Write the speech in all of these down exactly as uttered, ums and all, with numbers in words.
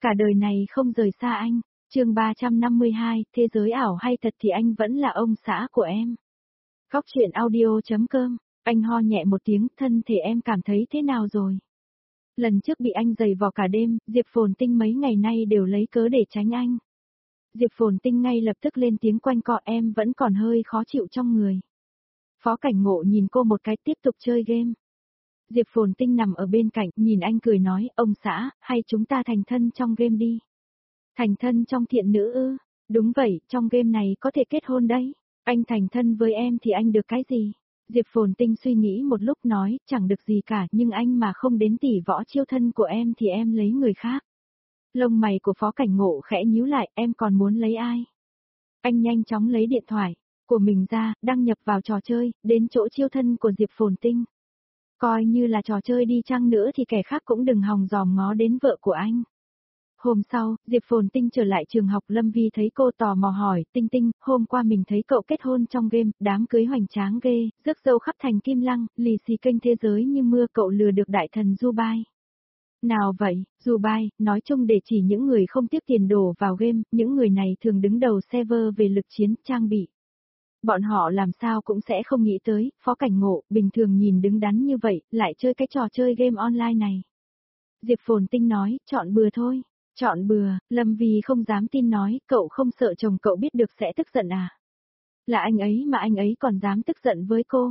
cả đời này không rời xa anh. Chương ba trăm năm mươi hai, thế giới ảo hay thật thì anh vẫn là ông xã của em. Góc truyện audio chấm com, anh ho nhẹ một tiếng, thân thể em cảm thấy thế nào rồi? Lần trước bị anh giày vò cả đêm, Diệp Phồn Tinh mấy ngày nay đều lấy cớ để tránh anh. Diệp Phồn Tinh ngay lập tức lên tiếng quanh co, em vẫn còn hơi khó chịu trong người. Phó Cảnh Ngộ nhìn cô một cái, tiếp tục chơi game. Diệp Phồn Tinh nằm ở bên cạnh, nhìn anh cười nói, ông xã, hay chúng ta thành thân trong game đi. Thành thân trong thiện nữ ư? Đúng vậy, trong game này có thể kết hôn đấy. Anh thành thân với em thì anh được cái gì? Diệp Phồn Tinh suy nghĩ một lúc nói, chẳng được gì cả, nhưng anh mà không đến tỷ võ chiêu thân của em thì em lấy người khác. Lông mày của Phó Cảnh Ngộ khẽ nhíu lại, em còn muốn lấy ai? Anh nhanh chóng lấy điện thoại của mình ra, đăng nhập vào trò chơi, đến chỗ chiêu thân của Diệp Phồn Tinh. Coi như là trò chơi đi chăng nữa thì kẻ khác cũng đừng hòng dòm ngó đến vợ của anh. Hôm sau, Diệp Phồn Tinh trở lại trường học, Lâm Vi thấy cô tò mò hỏi, Tinh Tinh, hôm qua mình thấy cậu kết hôn trong game, đám cưới hoành tráng ghê, rước dâu khắp thành Kim Lăng, lì xì kênh thế giới như mưa, cậu lừa được đại thần Dubai. Nào vậy, Dubai, nói chung để chỉ những người không tiếc tiền đổ vào game, những người này thường đứng đầu server về lực chiến, trang bị. Bọn họ làm sao cũng sẽ không nghĩ tới, Phó Cảnh Ngộ, bình thường nhìn đứng đắn như vậy, lại chơi cái trò chơi game online này. Diệp Phồn Tinh nói, chọn bừa thôi. Chọn bừa, Lâm Vi không dám tin nói, cậu không sợ chồng cậu biết được sẽ tức giận à? Là anh ấy mà anh ấy còn dám tức giận với cô.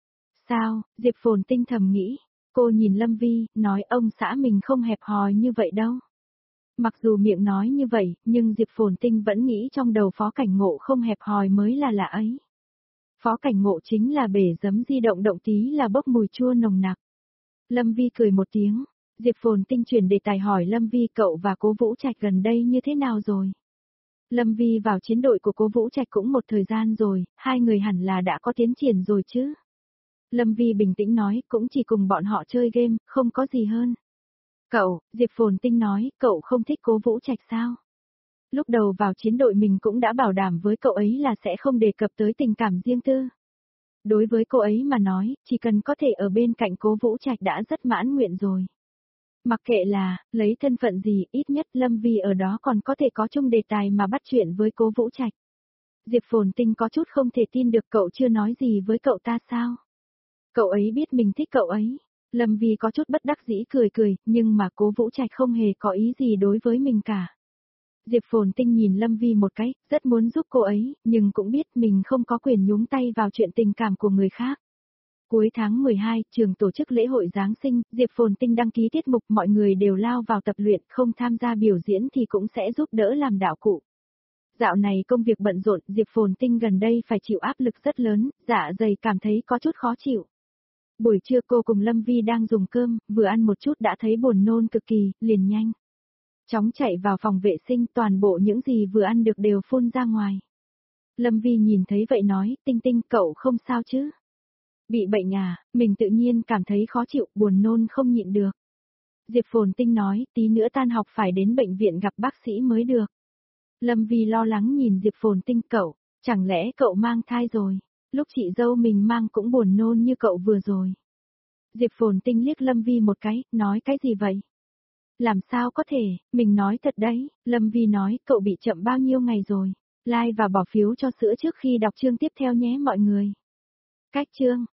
Sao, Diệp Phồn Tinh thầm nghĩ. Cô nhìn Lâm Vi, nói ông xã mình không hẹp hòi như vậy đâu. Mặc dù miệng nói như vậy, nhưng Diệp Phồn Tinh vẫn nghĩ trong đầu Phó Cảnh Ngộ không hẹp hòi mới là lạ ấy. Phó Cảnh Ngộ chính là bể giấm di động động tí là bốc mùi chua nồng nặc. Lâm Vi cười một tiếng. Diệp Phồn Tinh chuyển đề tài hỏi Lâm Vi, cậu và Cố Vũ Trạch gần đây như thế nào rồi? Lâm Vi vào chiến đội của Cố Vũ Trạch cũng một thời gian rồi, hai người hẳn là đã có tiến triển rồi chứ? Lâm Vi bình tĩnh nói, cũng chỉ cùng bọn họ chơi game, không có gì hơn. Cậu, Diệp Phồn Tinh nói, cậu không thích Cố Vũ Trạch sao? Lúc đầu vào chiến đội mình cũng đã bảo đảm với cậu ấy là sẽ không đề cập tới tình cảm riêng tư. Đối với cô ấy mà nói, chỉ cần có thể ở bên cạnh Cố Vũ Trạch đã rất mãn nguyện rồi. Mặc kệ là, lấy thân phận gì, ít nhất Lâm Vi ở đó còn có thể có chung đề tài mà bắt chuyện với Cố Vũ Trạch. Diệp Phồn Tinh có chút không thể tin được, cậu chưa nói gì với cậu ta sao? Cậu ấy biết mình thích cậu ấy. Lâm Vi có chút bất đắc dĩ cười cười, nhưng mà Cố Vũ Trạch không hề có ý gì đối với mình cả. Diệp Phồn Tinh nhìn Lâm Vi một cái, rất muốn giúp cô ấy, nhưng cũng biết mình không có quyền nhúng tay vào chuyện tình cảm của người khác. Cuối tháng mười hai, trường tổ chức lễ hội Giáng sinh, Diệp Phồn Tinh đăng ký tiết mục, mọi người đều lao vào tập luyện, không tham gia biểu diễn thì cũng sẽ giúp đỡ làm đạo cụ. Dạo này công việc bận rộn, Diệp Phồn Tinh gần đây phải chịu áp lực rất lớn, dạ dày cảm thấy có chút khó chịu. Buổi trưa cô cùng Lâm Vi đang dùng cơm, vừa ăn một chút đã thấy buồn nôn cực kỳ, liền nhanh chóng chạy vào phòng vệ sinh, toàn bộ những gì vừa ăn được đều phun ra ngoài. Lâm Vi nhìn thấy vậy nói, Tinh Tinh, cậu không sao chứ? Bị bệnh à, mình tự nhiên cảm thấy khó chịu, buồn nôn không nhịn được. Diệp Phồn Tinh nói, tí nữa tan học phải đến bệnh viện gặp bác sĩ mới được. Lâm Vi lo lắng nhìn Diệp Phồn Tinh, cậu, chẳng lẽ cậu mang thai rồi? Lúc chị dâu mình mang cũng buồn nôn như cậu vừa rồi. Diệp Phồn Tinh liếc Lâm Vi một cái, nói cái gì vậy? Làm sao có thể, mình nói thật đấy. Lâm Vi nói, cậu bị chậm bao nhiêu ngày rồi? Like và bỏ phiếu cho sữa trước khi đọc chương tiếp theo nhé mọi người. Cách chương